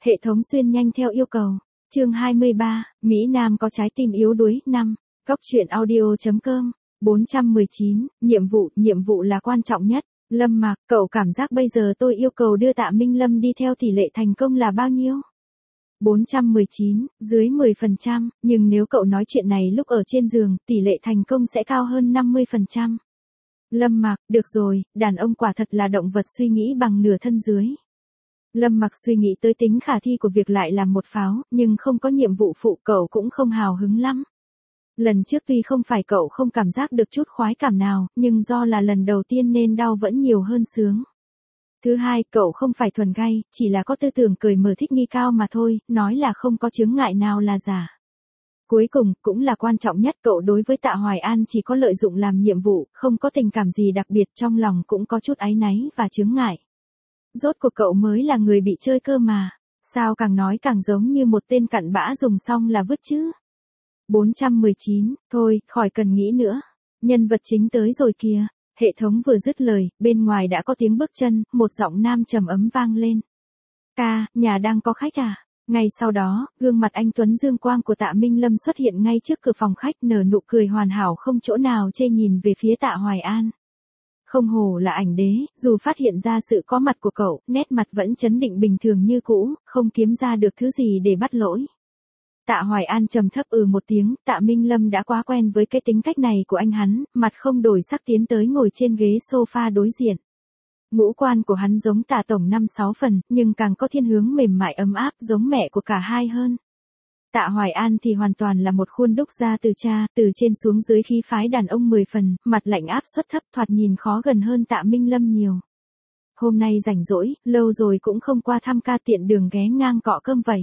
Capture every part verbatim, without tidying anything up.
Hệ thống xuyên nhanh theo yêu cầu. Chương hai mươi ba, Mỹ Nam có trái tim yếu đuối. Năm. Góc truyện audio chấm com. bốn trăm mười chín, nhiệm vụ, nhiệm vụ là quan trọng nhất. Lâm Mạc, cậu cảm giác bây giờ tôi yêu cầu đưa Tạ Minh Lâm đi theo tỷ lệ thành công là bao nhiêu? bốn trăm mười chín, dưới mười phần trăm, nhưng nếu cậu nói chuyện này lúc ở trên giường, tỷ lệ thành công sẽ cao hơn năm mươi phần trăm. Lâm Mạc, được rồi, đàn ông quả thật là động vật suy nghĩ bằng nửa thân dưới. Lâm Mặc suy nghĩ tới tính khả thi của việc lại làm một pháo, nhưng không có nhiệm vụ phụ cậu cũng không hào hứng lắm. Lần trước tuy không phải cậu không cảm giác được chút khoái cảm nào, nhưng do là lần đầu tiên nên đau vẫn nhiều hơn sướng. Thứ hai, cậu không phải thuần gay, chỉ là có tư tưởng cởi mở thích nghi cao mà thôi, nói là không có chướng ngại nào là giả. Cuối cùng, cũng là quan trọng nhất, cậu đối với Tạ Hoài An chỉ có lợi dụng làm nhiệm vụ, không có tình cảm gì đặc biệt, trong lòng cũng có chút áy náy và chướng ngại. Rốt cuộc cậu mới là người bị chơi cơ mà, sao càng nói càng giống như một tên cặn bã dùng xong là vứt chứ. bốn trăm mười chín, thôi, khỏi cần nghĩ nữa. Nhân vật chính tới rồi kìa. Hệ thống vừa dứt lời, bên ngoài đã có tiếng bước chân, một giọng nam trầm ấm vang lên. Ca, nhà đang có khách à? Ngay sau đó, gương mặt anh tuấn dương quang của Tạ Minh Lâm xuất hiện ngay trước cửa phòng khách, nở nụ cười hoàn hảo không chỗ nào chê nhìn về phía Tạ Hoài An. Không hổ là ảnh đế, dù phát hiện ra sự có mặt của cậu, nét mặt vẫn trấn định bình thường như cũ, không kiếm ra được thứ gì để bắt lỗi. Tạ Hoài An trầm thấp ừ một tiếng, Tạ Minh Lâm đã quá quen với cái tính cách này của anh hắn, mặt không đổi sắc tiến tới ngồi trên ghế sofa đối diện. Ngũ quan của hắn giống Tạ tổng năm sáu phần, nhưng càng có thiên hướng mềm mại ấm áp giống mẹ của cả hai hơn. Tạ Hoài An thì hoàn toàn là một khuôn đúc ra từ cha, từ trên xuống dưới khí phái đàn ông mười phần, mặt lạnh áp suất thấp thoạt nhìn khó gần hơn Tạ Minh Lâm nhiều. Hôm nay rảnh rỗi, lâu rồi cũng không qua thăm ca tiện đường ghé ngang cọ cơm vậy.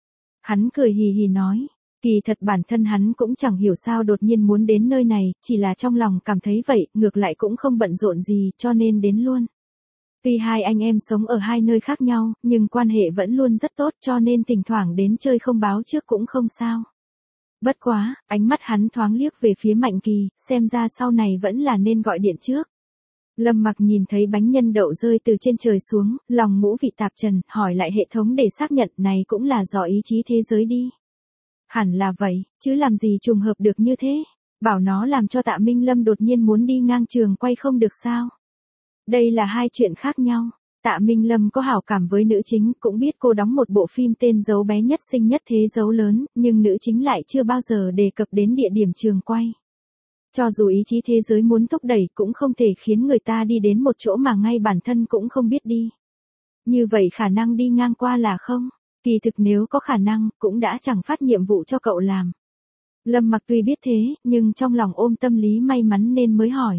Hắn cười hì hì nói, kỳ thật bản thân hắn cũng chẳng hiểu sao đột nhiên muốn đến nơi này, chỉ là trong lòng cảm thấy vậy, ngược lại cũng không bận rộn gì cho nên đến luôn. Tuy hai anh em sống ở hai nơi khác nhau, nhưng quan hệ vẫn luôn rất tốt cho nên thỉnh thoảng đến chơi không báo trước cũng không sao. Bất quá, ánh mắt hắn thoáng liếc về phía Mạnh Kỳ, xem ra sau này vẫn là nên gọi điện trước. Lâm Mặc nhìn thấy bánh nhân đậu rơi từ trên trời xuống, lòng ngũ vị tạp trần, hỏi lại hệ thống để xác nhận này cũng là do ý chí thế giới đi. Hẳn là vậy, chứ làm gì trùng hợp được như thế, bảo nó làm cho Tạ Minh Lâm đột nhiên muốn đi ngang trường quay không được sao. Đây là hai chuyện khác nhau. Tạ Minh Lâm có hảo cảm với nữ chính, cũng biết cô đóng một bộ phim tên Dấu bé nhất xinh nhất thế dấu lớn, nhưng nữ chính lại chưa bao giờ đề cập đến địa điểm trường quay. Cho dù ý chí thế giới muốn thúc đẩy cũng không thể khiến người ta đi đến một chỗ mà ngay bản thân cũng không biết đi. Như vậy khả năng đi ngang qua là không? Kỳ thực nếu có khả năng, cũng đã chẳng phát nhiệm vụ cho cậu làm. Lâm Mặc tuy biết thế, nhưng trong lòng ôm tâm lý may mắn nên mới hỏi.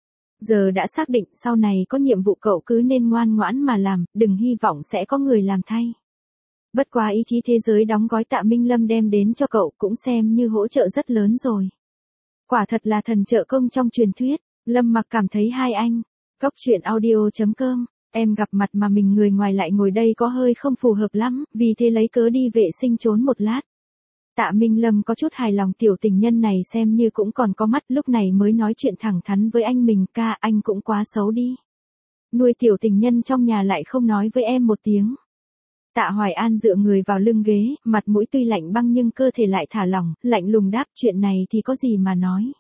Giờ đã xác định sau này có nhiệm vụ cậu cứ nên ngoan ngoãn mà làm, đừng hy vọng sẽ có người làm thay. Bất quá ý chí thế giới đóng gói Tạ Minh Lâm đem đến cho cậu cũng xem như hỗ trợ rất lớn rồi. Quả thật là thần trợ công trong truyền thuyết. Lâm Mặc cảm thấy hai anh. Góc truyện audio chấm com. Em gặp mặt mà mình người ngoài lại ngồi đây có hơi không phù hợp lắm, vì thế lấy cớ đi vệ sinh trốn một lát. Tạ Minh Lâm có chút hài lòng tiểu tình nhân này xem như cũng còn có mắt, lúc này mới nói chuyện thẳng thắn với anh mình, ca anh cũng quá xấu đi. Nuôi tiểu tình nhân trong nhà lại không nói với em một tiếng. Tạ Hoài An dựa người vào lưng ghế, mặt mũi tuy lạnh băng nhưng cơ thể lại thả lỏng, lạnh lùng đáp chuyện này thì có gì mà nói.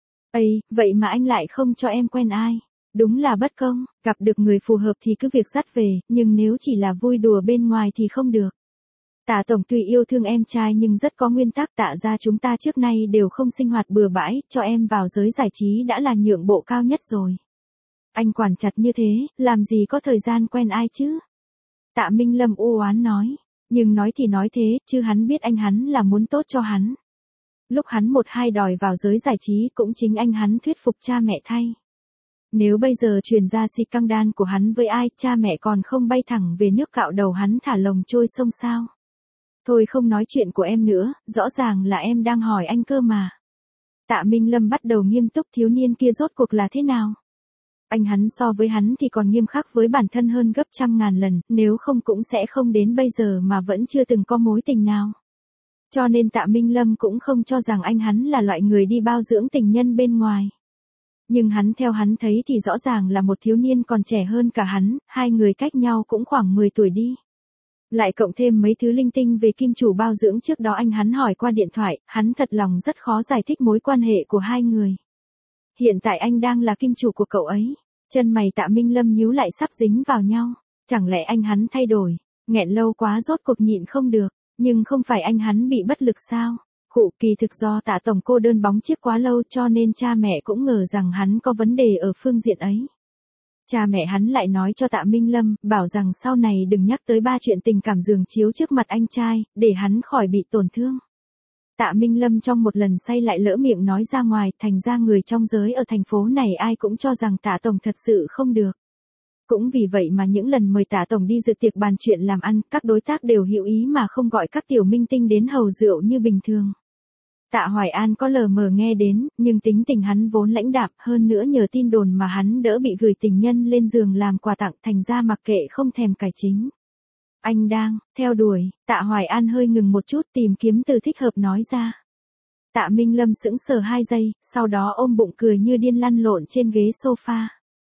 Ây, vậy mà anh lại không cho em quen ai. Đúng là bất công, gặp được người phù hợp thì cứ việc dắt về, nhưng nếu chỉ là vui đùa bên ngoài thì không được. Tạ tổng tuy yêu thương em trai nhưng rất có nguyên tắc, Tạ gia chúng ta trước nay đều không sinh hoạt bừa bãi, cho em vào giới giải trí đã là nhượng bộ cao nhất rồi. Anh quản chặt như thế, làm gì có thời gian quen ai chứ? Tạ Minh Lâm u oán nói, nhưng nói thì nói thế, chứ hắn biết anh hắn là muốn tốt cho hắn. Lúc hắn một hai đòi vào giới giải trí cũng chính anh hắn thuyết phục cha mẹ thay. Nếu bây giờ truyền ra scandal của hắn với ai, cha mẹ còn không bay thẳng về nước cạo đầu hắn thả lồng trôi sông sao? Thôi không nói chuyện của em nữa, rõ ràng là em đang hỏi anh cơ mà. Tạ Minh Lâm bắt đầu nghiêm túc, thiếu niên kia rốt cuộc là thế nào? Anh hắn so với hắn thì còn nghiêm khắc với bản thân hơn gấp trăm ngàn lần, nếu không cũng sẽ không đến bây giờ mà vẫn chưa từng có mối tình nào. Cho nên Tạ Minh Lâm cũng không cho rằng anh hắn là loại người đi bao dưỡng tình nhân bên ngoài. Nhưng hắn theo hắn thấy thì rõ ràng là một thiếu niên còn trẻ hơn cả hắn, hai người cách nhau cũng khoảng mười tuổi đi. Lại cộng thêm mấy thứ linh tinh về kim chủ bao dưỡng trước đó anh hắn hỏi qua điện thoại, hắn thật lòng rất khó giải thích mối quan hệ của hai người. Hiện tại anh đang là kim chủ của cậu ấy. Chân mày Tạ Minh Lâm nhíu lại sắp dính vào nhau. Chẳng lẽ anh hắn thay đổi, nghẹn lâu quá rốt cuộc nhịn không được, nhưng không phải anh hắn bị bất lực sao? Khụ, kỳ thực do Tạ tổng cô đơn bóng chiếc quá lâu cho nên cha mẹ cũng ngờ rằng hắn có vấn đề ở phương diện ấy. Cha mẹ hắn lại nói cho Tạ Minh Lâm, bảo rằng sau này đừng nhắc tới ba chuyện tình cảm giường chiếu trước mặt anh trai, để hắn khỏi bị tổn thương. Tạ Minh Lâm trong một lần say lại lỡ miệng nói ra ngoài, thành ra người trong giới ở thành phố này ai cũng cho rằng Tạ tổng thật sự không được. Cũng vì vậy mà những lần mời Tạ tổng đi dự tiệc bàn chuyện làm ăn, các đối tác đều hữu ý mà không gọi các tiểu minh tinh đến hầu rượu như bình thường. Tạ Hoài An có lờ mờ nghe đến, nhưng tính tình hắn vốn lãnh đạm, hơn nữa nhờ tin đồn mà hắn đỡ bị gửi tình nhân lên giường làm quà tặng, thành ra mặc kệ không thèm cải chính. Anh đang theo đuổi. Tạ Hoài An hơi ngừng một chút tìm kiếm từ thích hợp nói ra. Tạ Minh Lâm sững sờ hai giây, sau đó ôm bụng cười như điên lăn lộn trên ghế sofa.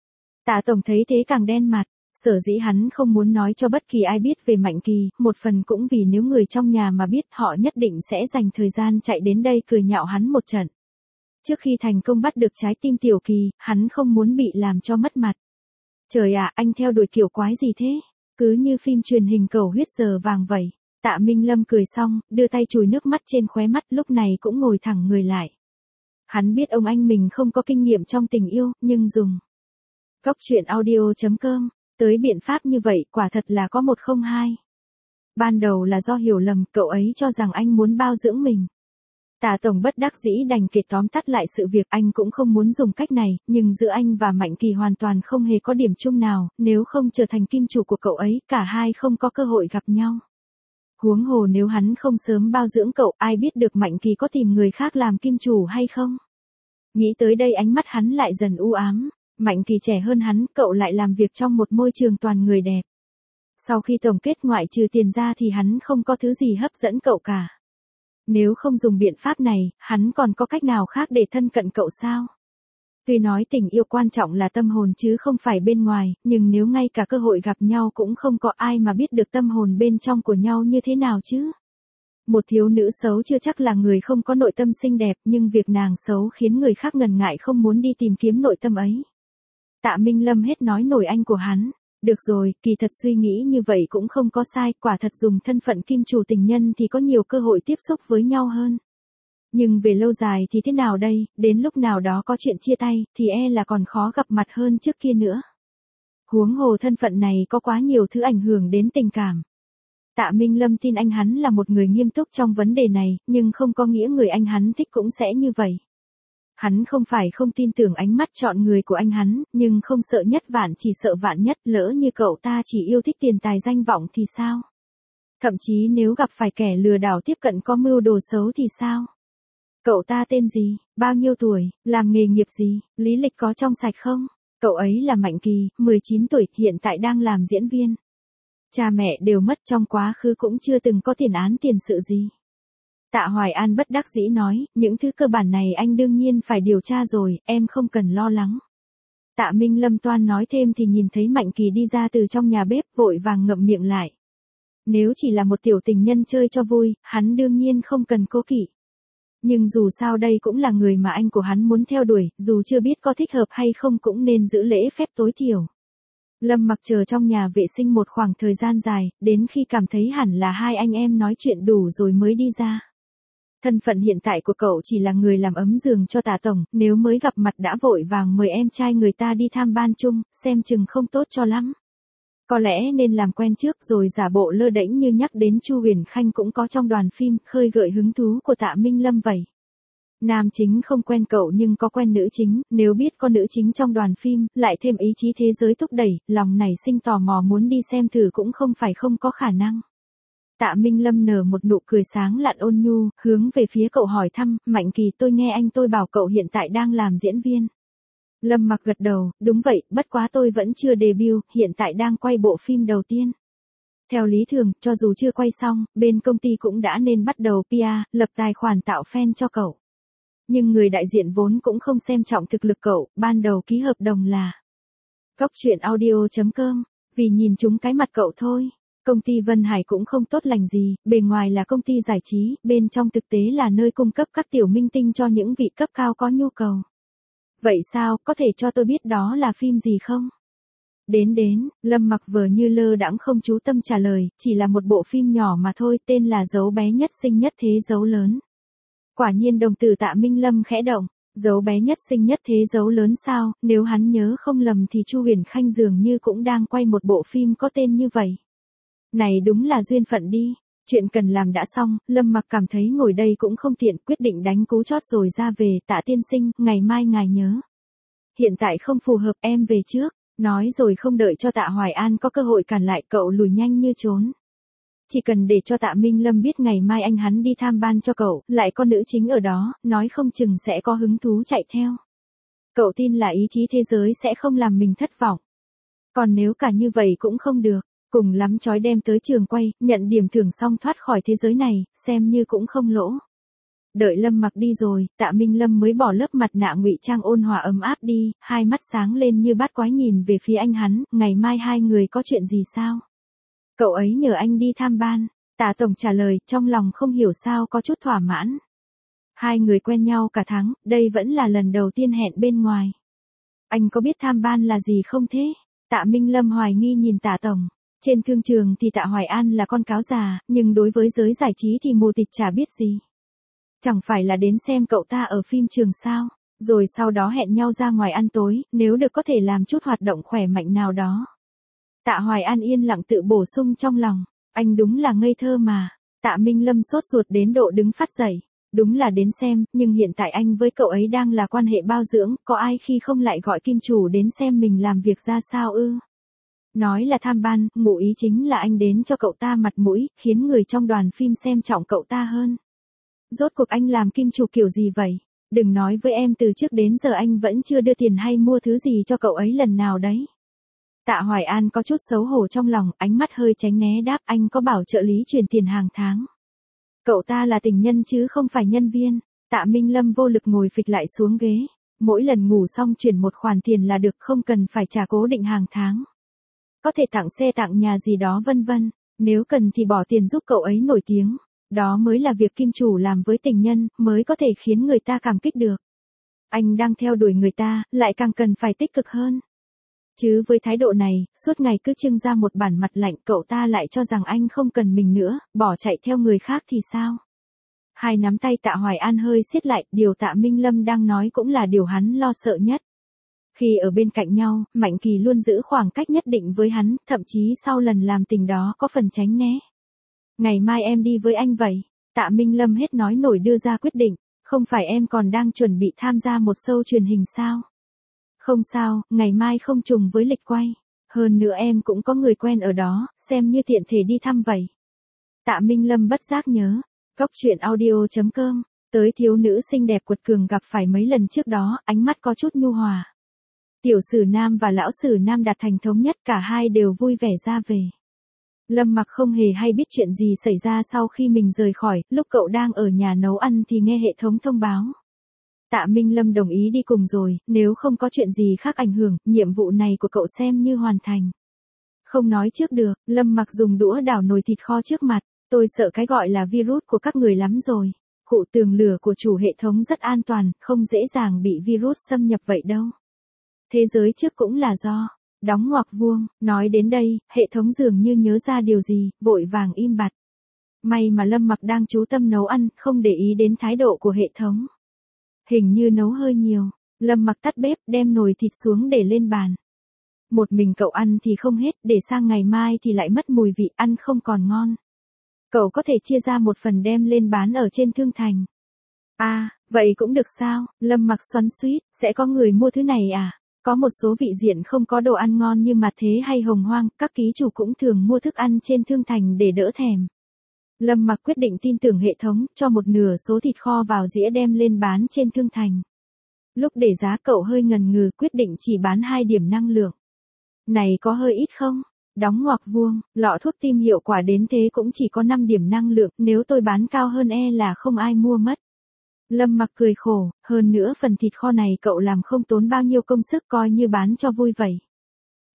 Tạ tổng thấy thế càng đen mặt. Sở dĩ hắn không muốn nói cho bất kỳ ai biết về Mạnh Kỳ, một phần cũng vì nếu người trong nhà mà biết họ nhất định sẽ dành thời gian chạy đến đây cười nhạo hắn một trận. Trước khi thành công bắt được trái tim Tiểu Kỳ, hắn không muốn bị làm cho mất mặt. Trời ạ, anh theo đuổi kiểu quái gì thế? Cứ như phim truyền hình Cầu Huyết Giờ Vàng vậy. Tạ Minh Lâm cười xong, đưa tay chùi nước mắt trên khóe mắt, lúc này cũng ngồi thẳng người lại. Hắn biết ông anh mình không có kinh nghiệm trong tình yêu, nhưng dùng Góc truyện audio chấm com tới biện pháp như vậy quả thật là có một không hai. Ban đầu là do hiểu lầm, cậu ấy cho rằng anh muốn bao dưỡng mình. Tạ tổng bất đắc dĩ đành kể tóm tắt lại sự việc, anh cũng không muốn dùng cách này, nhưng giữa anh và Mạnh Kỳ hoàn toàn không hề có điểm chung nào, nếu không trở thành kim chủ của cậu ấy, cả hai không có cơ hội gặp nhau. Huống hồ nếu hắn không sớm bao dưỡng cậu, ai biết được Mạnh Kỳ có tìm người khác làm kim chủ hay không. Nghĩ tới đây ánh mắt hắn lại dần u ám. Mạnh Kỳ trẻ hơn hắn, cậu lại làm việc trong một môi trường toàn người đẹp. Sau khi tổng kết ngoại trừ tiền ra thì hắn không có thứ gì hấp dẫn cậu cả. Nếu không dùng biện pháp này, hắn còn có cách nào khác để thân cận cậu sao? Tuy nói tình yêu quan trọng là tâm hồn chứ không phải bên ngoài, nhưng nếu ngay cả cơ hội gặp nhau cũng không có, ai mà biết được tâm hồn bên trong của nhau như thế nào chứ? Một thiếu nữ xấu chưa chắc là người không có nội tâm xinh đẹp, nhưng việc nàng xấu khiến người khác ngần ngại không muốn đi tìm kiếm nội tâm ấy. Tạ Minh Lâm hết nói nổi anh của hắn. Được rồi, kỳ thật suy nghĩ như vậy cũng không có sai, quả thật dùng thân phận kim chủ tình nhân thì có nhiều cơ hội tiếp xúc với nhau hơn. Nhưng về lâu dài thì thế nào đây, đến lúc nào đó có chuyện chia tay, thì e là còn khó gặp mặt hơn trước kia nữa. Huống hồ thân phận này có quá nhiều thứ ảnh hưởng đến tình cảm. Tạ Minh Lâm tin anh hắn là một người nghiêm túc trong vấn đề này, nhưng không có nghĩa người anh hắn thích cũng sẽ như vậy. Hắn không phải không tin tưởng ánh mắt chọn người của anh hắn, nhưng không sợ nhất vạn chỉ sợ vạn nhất, lỡ như cậu ta chỉ yêu thích tiền tài danh vọng thì sao? Thậm chí nếu gặp phải kẻ lừa đảo tiếp cận có mưu đồ xấu thì sao? Cậu ta tên gì, bao nhiêu tuổi, làm nghề nghiệp gì, lý lịch có trong sạch không? Cậu ấy là Mạnh Kỳ, mười chín tuổi, hiện tại đang làm diễn viên. Cha mẹ đều mất, trong quá khứ cũng chưa từng có tiền án tiền sự gì. Tạ Hoài An bất đắc dĩ nói, những thứ cơ bản này anh đương nhiên phải điều tra rồi, em không cần lo lắng. Tạ Minh Lâm toan nói thêm thì nhìn thấy Mạnh Kỳ đi ra từ trong nhà bếp, vội vàng ngậm miệng lại. Nếu chỉ là một tiểu tình nhân chơi cho vui, hắn đương nhiên không cần cố kỵ. Nhưng dù sao đây cũng là người mà anh của hắn muốn theo đuổi, dù chưa biết có thích hợp hay không cũng nên giữ lễ phép tối thiểu. Lâm Mặc chờ trong nhà vệ sinh một khoảng thời gian dài, đến khi cảm thấy hẳn là hai anh em nói chuyện đủ rồi mới đi ra. Thân phận hiện tại của cậu chỉ là người làm ấm giường cho Tạ tổng, nếu mới gặp mặt đã vội vàng mời em trai người ta đi tham ban chung, xem chừng không tốt cho lắm. Có lẽ nên làm quen trước rồi giả bộ lơ đễnh như nhắc đến Chu Huyền Khanh cũng có trong đoàn phim, khơi gợi hứng thú của Tạ Minh Lâm vậy. Nam chính không quen cậu nhưng có quen nữ chính, nếu biết có nữ chính trong đoàn phim, lại thêm ý chí thế giới thúc đẩy, lòng nảy sinh tò mò muốn đi xem thử cũng không phải không có khả năng. Tạ Minh Lâm nở một nụ cười sáng lạn ôn nhu, hướng về phía cậu hỏi thăm, Mạnh Kỳ, tôi nghe anh tôi bảo cậu hiện tại đang làm diễn viên. Lâm Mặc gật đầu, đúng vậy, bất quá tôi vẫn chưa debut, hiện tại đang quay bộ phim đầu tiên. Theo lý thường, cho dù chưa quay xong, bên công ty cũng đã nên bắt đầu pê e, lập tài khoản tạo fan cho cậu. Nhưng người đại diện vốn cũng không xem trọng thực lực cậu, ban đầu ký hợp đồng là Góc truyện audio chấm com, vì nhìn chúng cái mặt cậu thôi. Công ty Vân Hải cũng không tốt lành gì, bề ngoài là công ty giải trí, bên trong thực tế là nơi cung cấp các tiểu minh tinh cho những vị cấp cao có nhu cầu. Vậy sao, có thể cho tôi biết đó là phim gì không? Đến đến, Lâm Mặc vờ như lơ đãng không chú tâm trả lời, chỉ là một bộ phim nhỏ mà thôi, tên là Dấu bé nhất sinh nhất thế dấu lớn. Quả nhiên đồng tử Tạ Minh Lâm khẽ động, dấu bé nhất sinh nhất thế dấu lớn sao, nếu hắn nhớ không lầm thì Chu Huyền Khanh dường như cũng đang quay một bộ phim có tên như vậy. Này đúng là duyên phận đi, chuyện cần làm đã xong, Lâm Mặc cảm thấy ngồi đây cũng không tiện, quyết định đánh cú chót rồi ra về. Tạ tiên sinh, ngày mai ngài nhớ. Hiện tại không phù hợp, em về trước. Nói rồi không đợi cho Tạ Hoài An có cơ hội cản lại, cậu lùi nhanh như trốn. Chỉ cần để cho Tạ Minh Lâm biết ngày mai anh hắn đi tham ban cho cậu, lại có nữ chính ở đó, nói không chừng sẽ có hứng thú chạy theo. Cậu tin là ý chí thế giới sẽ không làm mình thất vọng. Còn nếu cả như vậy cũng không được, cùng lắm chói đem tới trường quay, nhận điểm thưởng xong thoát khỏi thế giới này, xem như cũng không lỗ. Đợi Lâm Mặc đi rồi, Tạ Minh Lâm mới bỏ lớp mặt nạ ngụy trang ôn hòa ấm áp đi, hai mắt sáng lên như bát quái nhìn về phía anh hắn, ngày mai hai người có chuyện gì sao? Cậu ấy nhờ anh đi tham ban. Tạ Tổng trả lời, trong lòng không hiểu sao có chút thỏa mãn. Hai người quen nhau cả tháng, đây vẫn là lần đầu tiên hẹn bên ngoài. Anh có biết tham ban là gì không thế? Tạ Minh Lâm hoài nghi nhìn Tạ Tổng. Trên thương trường thì Tạ Hoài An là con cáo già, nhưng đối với giới giải trí thì mù tịt chả biết gì. Chẳng phải là đến xem cậu ta ở phim trường sao, rồi sau đó hẹn nhau ra ngoài ăn tối, nếu được có thể làm chút hoạt động khỏe mạnh nào đó. Tạ Hoài An yên lặng tự bổ sung trong lòng, anh đúng là ngây thơ mà. Tạ Minh Lâm sốt ruột đến độ đứng phát dậy, đúng là đến xem, nhưng hiện tại anh với cậu ấy đang là quan hệ bao dưỡng, có ai khi không lại gọi kim chủ đến xem mình làm việc ra sao ư? Nói là tham ban, ngụ ý chính là anh đến cho cậu ta mặt mũi, khiến người trong đoàn phim xem trọng cậu ta hơn. Rốt cuộc anh làm kim chủ kiểu gì vậy? Đừng nói với em từ trước đến giờ anh vẫn chưa đưa tiền hay mua thứ gì cho cậu ấy lần nào đấy. Tạ Hoài An có chút xấu hổ trong lòng, ánh mắt hơi tránh né đáp, anh có bảo trợ lý chuyển tiền hàng tháng. Cậu ta là tình nhân chứ không phải nhân viên. Tạ Minh Lâm vô lực ngồi phịch lại xuống ghế. Mỗi lần ngủ xong chuyển một khoản tiền là được, không cần phải trả cố định hàng tháng. Có thể tặng xe tặng nhà gì đó vân vân. Nếu cần thì bỏ tiền giúp cậu ấy nổi tiếng. Đó mới là việc kim chủ làm với tình nhân, mới có thể khiến người ta cảm kích được. Anh đang theo đuổi người ta, lại càng cần phải tích cực hơn. Chứ với thái độ này, suốt ngày cứ trưng ra một bản mặt lạnh, cậu ta lại cho rằng anh không cần mình nữa, bỏ chạy theo người khác thì sao? Hai nắm tay Tạ Hoài An hơi siết lại, điều Tạ Minh Lâm đang nói cũng là điều hắn lo sợ nhất. Khi ở bên cạnh nhau, Mạnh Kỳ luôn giữ khoảng cách nhất định với hắn, thậm chí sau lần làm tình đó có phần tránh né. Ngày mai em đi với anh vậy. Tạ Minh Lâm hết nói nổi đưa ra quyết định, không phải em còn đang chuẩn bị tham gia một show truyền hình sao? Không sao, ngày mai không trùng với lịch quay. Hơn nữa em cũng có người quen ở đó, xem như tiện thể đi thăm vậy. Tạ Minh Lâm bất giác nhớ, Cóc truyện audio chấm com, tới thiếu nữ xinh đẹp quật cường gặp phải mấy lần trước đó, ánh mắt có chút nhu hòa. Tiểu Sử Nam và Lão Sử Nam đạt thành thống nhất, cả hai đều vui vẻ ra về. Lâm Mặc không hề hay biết chuyện gì xảy ra sau khi mình rời khỏi, lúc cậu đang ở nhà nấu ăn thì nghe hệ thống thông báo. Tạ Minh Lâm đồng ý đi cùng rồi, nếu không có chuyện gì khác ảnh hưởng, nhiệm vụ này của cậu xem như hoàn thành. Không nói trước được, Lâm Mặc dùng đũa đảo nồi thịt kho trước mặt, tôi sợ cái gọi là virus của các người lắm rồi. Cụ tường lửa của chủ hệ thống rất an toàn, không dễ dàng bị virus xâm nhập vậy đâu. Thế giới trước cũng là do... Đóng ngoặc vuông, nói đến đây, hệ thống dường như nhớ ra điều gì, vội vàng im bặt. May mà Lâm Mặc đang chú tâm nấu ăn, không để ý đến thái độ của hệ thống. Hình như nấu hơi nhiều, Lâm Mặc tắt bếp, đem nồi thịt xuống để lên bàn. Một mình cậu ăn thì không hết, để sang ngày mai thì lại mất mùi vị, ăn không còn ngon. Cậu có thể chia ra một phần đem lên bán ở trên thương thành. À, vậy cũng được sao? Lâm Mặc xoắn xuýt, sẽ có người mua thứ này à? Có một số vị diện không có đồ ăn ngon như Mặt Thế hay Hồng Hoang, các ký chủ cũng thường mua thức ăn trên thương thành để đỡ thèm. Lâm Mặc quyết định tin tưởng hệ thống, cho một nửa số thịt kho vào dĩa đem lên bán trên thương thành. Lúc để giá cậu hơi ngần ngừ, quyết định chỉ bán hai điểm năng lượng. Này có hơi ít không? Đóng ngoặc vuông, lọ thuốc tim hiệu quả đến thế cũng chỉ có năm điểm năng lượng, nếu tôi bán cao hơn e là không ai mua mất. Lâm Mặc cười khổ, hơn nữa phần thịt kho này cậu làm không tốn bao nhiêu công sức, coi như bán cho vui vậy.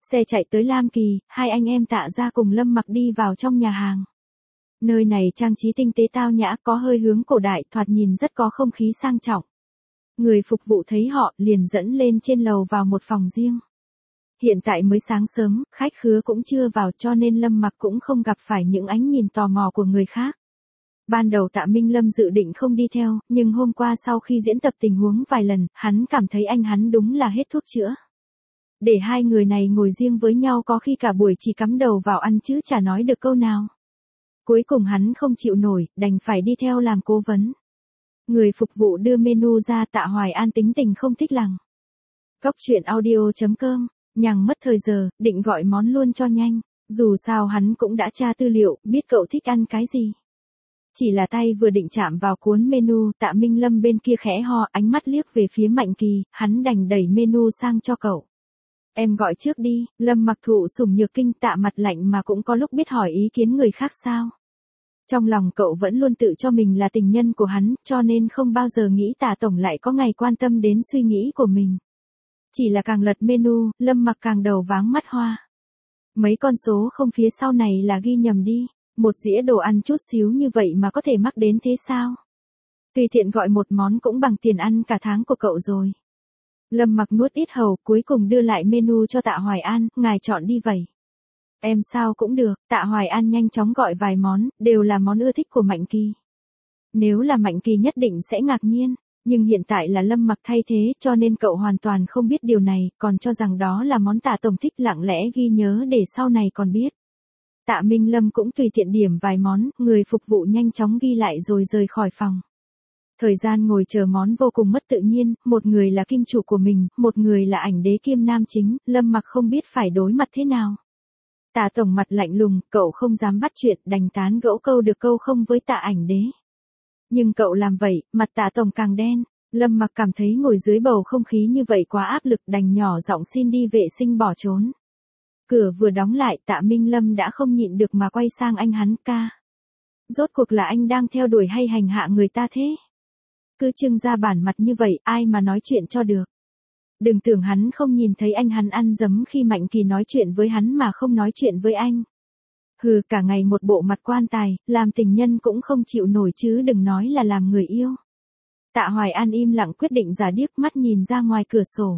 Xe chạy tới Lam Kỳ, hai anh em Tạ Gia cùng Lâm Mặc đi vào trong nhà hàng. Nơi này trang trí tinh tế tao nhã, có hơi hướng cổ đại, thoạt nhìn rất có không khí sang trọng. Người phục vụ thấy họ, liền dẫn lên trên lầu vào một phòng riêng. Hiện tại mới sáng sớm, khách khứa cũng chưa vào cho nên Lâm Mặc cũng không gặp phải những ánh nhìn tò mò của người khác. Ban đầu Tạ Minh Lâm dự định không đi theo, nhưng hôm qua sau khi diễn tập tình huống vài lần, hắn cảm thấy anh hắn đúng là hết thuốc chữa. Để hai người này ngồi riêng với nhau có khi cả buổi chỉ cắm đầu vào ăn chứ chả nói được câu nào. Cuối cùng hắn không chịu nổi, đành phải đi theo làm cố vấn. Người phục vụ đưa menu ra, Tạ Hoài An tính tình không thích lằng. Cóc truyện audio chấm com, nhằng mất thời giờ, định gọi món luôn cho nhanh. Dù sao hắn cũng đã tra tư liệu, biết cậu thích ăn cái gì. Chỉ là tay vừa định chạm vào cuốn menu, Tạ Minh Lâm bên kia khẽ ho, ánh mắt liếc về phía Mạnh Kỳ, hắn đành đẩy menu sang cho cậu. Em gọi trước đi. Lâm Mặc thụ sủng nhược kinh, Tạ mặt lạnh mà cũng có lúc biết hỏi ý kiến người khác sao. Trong lòng cậu vẫn luôn tự cho mình là tình nhân của hắn, cho nên không bao giờ nghĩ Tạ tổng lại có ngày quan tâm đến suy nghĩ của mình. Chỉ là càng lật menu, Lâm Mặc càng đầu váng mắt hoa. Mấy con số không phía sau này là ghi nhầm đi, một dĩa đồ ăn chút xíu như vậy mà có thể mắc đến thế sao? Tùy tiện gọi một món cũng bằng tiền ăn cả tháng của cậu rồi. Lâm Mặc nuốt ít hầu, cuối cùng đưa lại menu cho Tạ Hoài An, ngài chọn đi vậy. Em sao cũng được. Tạ Hoài An nhanh chóng gọi vài món, đều là món ưa thích của Mạnh Kỳ. Nếu là Mạnh Kỳ nhất định sẽ ngạc nhiên, nhưng hiện tại là Lâm Mặc thay thế cho nên cậu hoàn toàn không biết điều này, còn cho rằng đó là món Tạ tổng thích, lặng lẽ ghi nhớ để sau này còn biết. Tạ Minh Lâm cũng tùy tiện điểm vài món, người phục vụ nhanh chóng ghi lại rồi rời khỏi phòng. Thời gian ngồi chờ món vô cùng mất tự nhiên, một người là kim chủ của mình, một người là ảnh đế kiêm nam chính, Lâm Mặc không biết phải đối mặt thế nào. Tạ tổng mặt lạnh lùng, cậu không dám bắt chuyện, đành tán gẫu câu được câu không với Tạ ảnh đế. Nhưng cậu làm vậy, mặt Tạ tổng càng đen, Lâm Mặc cảm thấy ngồi dưới bầu không khí như vậy quá áp lực, đành nhỏ giọng xin đi vệ sinh bỏ trốn. Cửa vừa đóng lại, Tạ Minh Lâm đã không nhịn được mà quay sang anh hắn, ca. Rốt cuộc là anh đang theo đuổi hay hành hạ người ta thế? Cứ trưng ra bản mặt như vậy, ai mà nói chuyện cho được. Đừng tưởng hắn không nhìn thấy anh hắn ăn dấm khi Mạnh Kỳ nói chuyện với hắn mà không nói chuyện với anh. Hừ, cả ngày một bộ mặt quan tài, làm tình nhân cũng không chịu nổi chứ đừng nói là làm người yêu. Tạ Hoài An im lặng quyết định giả điếc, mắt nhìn ra ngoài cửa sổ.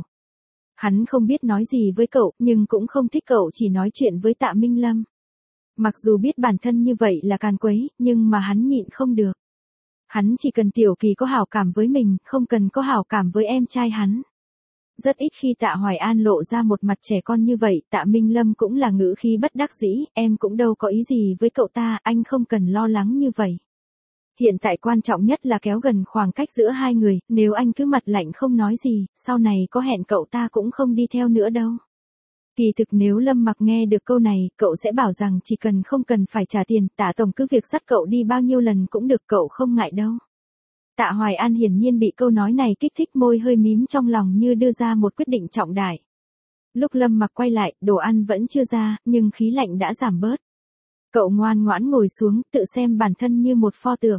Hắn không biết nói gì với cậu, nhưng cũng không thích cậu chỉ nói chuyện với Tạ Minh Lâm. Mặc dù biết bản thân như vậy là càn quấy, nhưng mà hắn nhịn không được. Hắn chỉ cần Tiểu Kỳ có hảo cảm với mình, không cần có hảo cảm với em trai hắn. Rất ít khi Tạ Hoài An lộ ra một mặt trẻ con như vậy, Tạ Minh Lâm cũng là ngữ khí bất đắc dĩ, em cũng đâu có ý gì với cậu ta, anh không cần lo lắng như vậy. Hiện tại quan trọng nhất là kéo gần khoảng cách giữa hai người, nếu anh cứ mặt lạnh không nói gì, sau này có hẹn cậu ta cũng không đi theo nữa đâu. Kỳ thực nếu Lâm Mặc nghe được câu này, cậu sẽ bảo rằng chỉ cần không cần phải trả tiền, Tạ tổng cứ việc dắt cậu đi bao nhiêu lần cũng được, cậu không ngại đâu. Tạ Hoài An hiển nhiên bị câu nói này kích thích, môi hơi mím trong lòng như đưa ra một quyết định trọng đại. Lúc Lâm Mặc quay lại, đồ ăn vẫn chưa ra, nhưng khí lạnh đã giảm bớt. Cậu ngoan ngoãn ngồi xuống, tự xem bản thân như một pho tượng.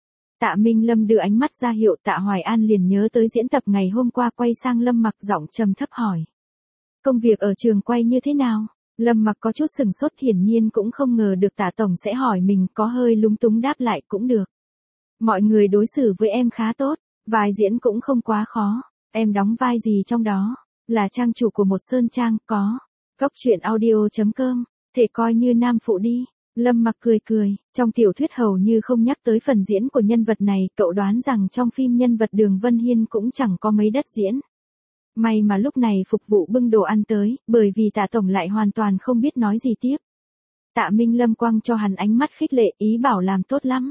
Tạ Minh Lâm đưa ánh mắt ra hiệu, Tạ Hoài An liền nhớ tới diễn tập ngày hôm qua, quay sang Lâm Mặc giọng trầm thấp hỏi. Công việc ở trường quay như thế nào? Lâm Mặc có chút sừng sốt, hiển nhiên cũng không ngờ được Tạ tổng sẽ hỏi mình, có hơi lúng túng đáp lại, cũng được. Mọi người đối xử với em khá tốt, vai diễn cũng không quá khó, em đóng vai gì trong đó? Là trang chủ của một sơn trang, có. Cóc truyện audio chấm com, thể coi như nam phụ đi. Lâm Mặc cười cười, trong tiểu thuyết hầu như không nhắc tới phần diễn của nhân vật này, cậu đoán rằng trong phim nhân vật Đường Vân Hiên cũng chẳng có mấy đất diễn. May mà lúc này phục vụ bưng đồ ăn tới, bởi vì Tạ tổng lại hoàn toàn không biết nói gì tiếp. Tạ Minh Lâm quăng cho hắn ánh mắt khích lệ, ý bảo làm tốt lắm.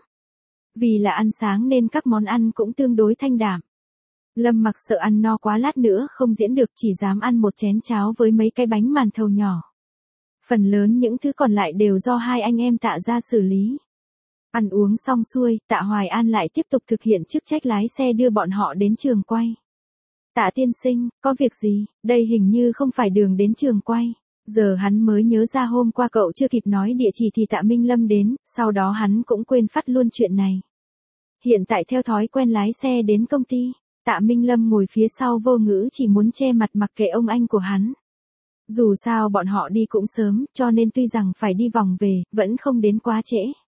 Vì là ăn sáng nên các món ăn cũng tương đối thanh đạm. Lâm Mặc sợ ăn no quá lát nữa không diễn được, chỉ dám ăn một chén cháo với mấy cái bánh màn thầu nhỏ. Phần lớn những thứ còn lại đều do hai anh em Tạ gia xử lý. Ăn uống xong xuôi, Tạ Hoài An lại tiếp tục thực hiện chức trách lái xe đưa bọn họ đến trường quay. Tạ tiên sinh, có việc gì? Đây hình như không phải đường đến trường quay. Giờ hắn mới nhớ ra hôm qua cậu chưa kịp nói địa chỉ thì Tạ Minh Lâm đến, sau đó hắn cũng quên phát luôn chuyện này. Hiện tại theo thói quen lái xe đến công ty, Tạ Minh Lâm ngồi phía sau vô ngữ chỉ muốn che mặt mặc kệ ông anh của hắn. Dù sao bọn họ đi cũng sớm, cho nên tuy rằng phải đi vòng về, vẫn không đến quá trễ.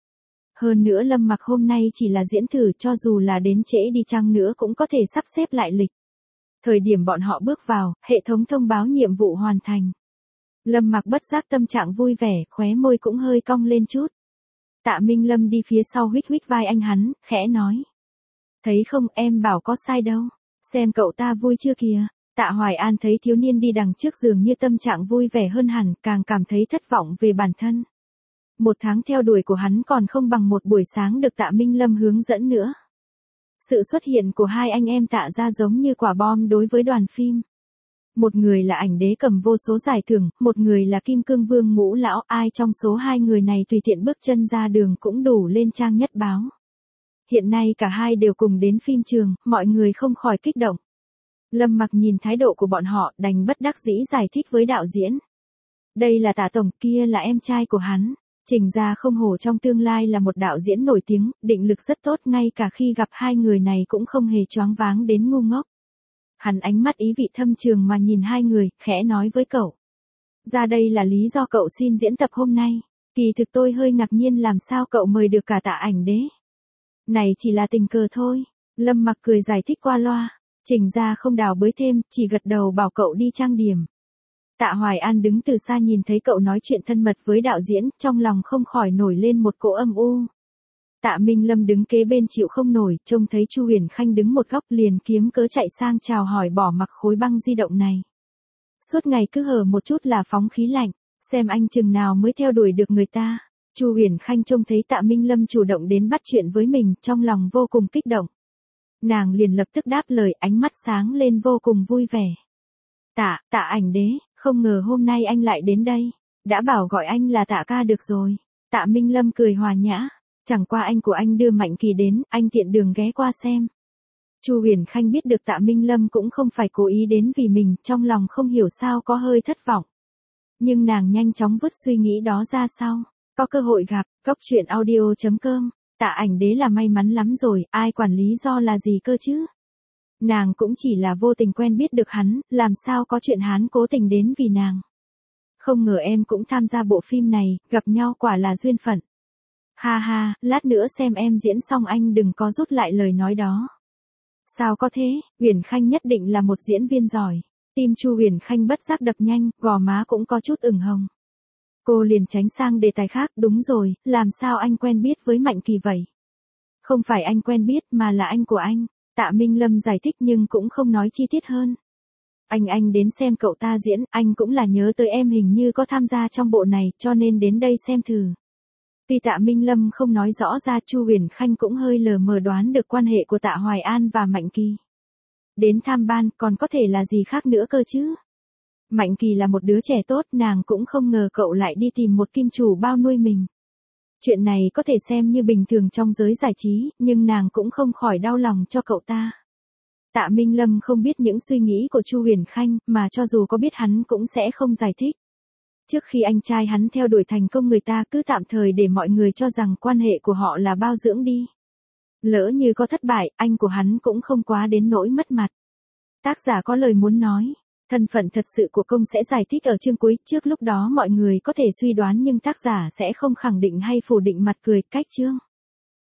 Hơn nữa Lâm Mặc hôm nay chỉ là diễn thử, cho dù là đến trễ đi chăng nữa cũng có thể sắp xếp lại lịch. Thời điểm bọn họ bước vào, hệ thống thông báo nhiệm vụ hoàn thành. Lâm Mặc bất giác tâm trạng vui vẻ, khóe môi cũng hơi cong lên chút. Tạ Minh Lâm đi phía sau huých huých vai anh hắn, khẽ nói. Thấy không, em bảo có sai đâu. Xem cậu ta vui chưa kìa. Tạ Hoài An thấy thiếu niên đi đằng trước dường như tâm trạng vui vẻ hơn hẳn, càng cảm thấy thất vọng về bản thân. Một tháng theo đuổi của hắn còn không bằng một buổi sáng được Tạ Minh Lâm hướng dẫn nữa. Sự xuất hiện của hai anh em Tạ ra giống như quả bom đối với đoàn phim. Một người là ảnh đế cầm vô số giải thưởng, một người là kim cương vương Ngũ lão, ai trong số hai người này tùy tiện bước chân ra đường cũng đủ lên trang nhất báo. Hiện nay cả hai đều cùng đến phim trường, mọi người không khỏi kích động. Lâm Mặc nhìn thái độ của bọn họ, đành bất đắc dĩ giải thích với đạo diễn. Đây là Tạ tổng, kia là em trai của hắn. Trình Gia không hổ trong tương lai là một đạo diễn nổi tiếng, định lực rất tốt, ngay cả khi gặp hai người này cũng không hề choáng váng đến ngu ngốc. Hắn ánh mắt ý vị thâm trường mà nhìn hai người, khẽ nói với cậu. Ra đây là lý do cậu xin diễn tập hôm nay. Kỳ thực tôi hơi ngạc nhiên làm sao cậu mời được cả Tạ ảnh đế. Này chỉ là tình cờ thôi. Lâm Mặc cười giải thích qua loa. Trình Gia không đào bới thêm, chỉ gật đầu bảo cậu đi trang điểm. Tạ Hoài An đứng từ xa nhìn thấy cậu nói chuyện thân mật với đạo diễn, trong lòng không khỏi nổi lên một cỗ âm u. Tạ Minh Lâm đứng kế bên chịu không nổi, trông thấy Chu Huyền Khanh đứng một góc liền kiếm cớ chạy sang chào hỏi bỏ mặc khối băng di động này. Suốt ngày cứ hở một chút là phóng khí lạnh, xem anh chừng nào mới theo đuổi được người ta. Chu Huyền Khanh trông thấy Tạ Minh Lâm chủ động đến bắt chuyện với mình, trong lòng vô cùng kích động. Nàng liền lập tức đáp lời, ánh mắt sáng lên vô cùng vui vẻ. Tạ, Tạ ảnh đế, không ngờ hôm nay anh lại đến đây. Đã bảo gọi anh là Tạ ca được rồi. Tạ Minh Lâm cười hòa nhã. Chẳng qua anh của anh đưa Mạnh Kỳ đến, anh tiện đường ghé qua xem. Chu Huyền Khanh biết được Tạ Minh Lâm cũng không phải cố ý đến vì mình, trong lòng không hiểu sao có hơi thất vọng. Nhưng nàng nhanh chóng vứt suy nghĩ đó ra sau. Có cơ hội gặp, cốc truyện audio chấm com. Tạ ảnh đế là may mắn lắm rồi, ai quản lý do là gì cơ chứ? Nàng cũng chỉ là vô tình quen biết được hắn, làm sao có chuyện hắn cố tình đến vì nàng. Không ngờ em cũng tham gia bộ phim này, gặp nhau quả là duyên phận. Ha ha, lát nữa xem em diễn xong anh đừng có rút lại lời nói đó. Sao có thế, Huyền Khanh nhất định là một diễn viên giỏi. Tim Chu Huyền Khanh bất giác đập nhanh, gò má cũng có chút ửng hồng. Cô liền tránh sang đề tài khác, đúng rồi, làm sao anh quen biết với Mạnh Kỳ vậy? Không phải anh quen biết mà là anh của anh. Tạ Minh Lâm giải thích nhưng cũng không nói chi tiết hơn. Anh anh đến xem cậu ta diễn, anh cũng là nhớ tới em hình như có tham gia trong bộ này, cho nên đến đây xem thử. Tuy Tạ Minh Lâm không nói rõ ra, Chu Huyền Khanh cũng hơi lờ mờ đoán được quan hệ của Tạ Hoài An và Mạnh Kỳ. Đến tham ban, còn có thể là gì khác nữa cơ chứ? Mạnh Kỳ là một đứa trẻ tốt, nàng cũng không ngờ cậu lại đi tìm một kim chủ bao nuôi mình. Chuyện này có thể xem như bình thường trong giới giải trí, nhưng nàng cũng không khỏi đau lòng cho cậu ta. Tạ Minh Lâm không biết những suy nghĩ của Chu Huyền Khanh, mà cho dù có biết hắn cũng sẽ không giải thích. Trước khi anh trai hắn theo đuổi thành công, người ta cứ tạm thời để mọi người cho rằng quan hệ của họ là bao dưỡng đi. Lỡ như có thất bại, anh của hắn cũng không quá đến nỗi mất mặt. Tác giả có lời muốn nói. Thân phận thật sự của công sẽ giải thích ở chương cuối, trước lúc đó mọi người có thể suy đoán nhưng tác giả sẽ không khẳng định hay phủ định mặt cười cách chương.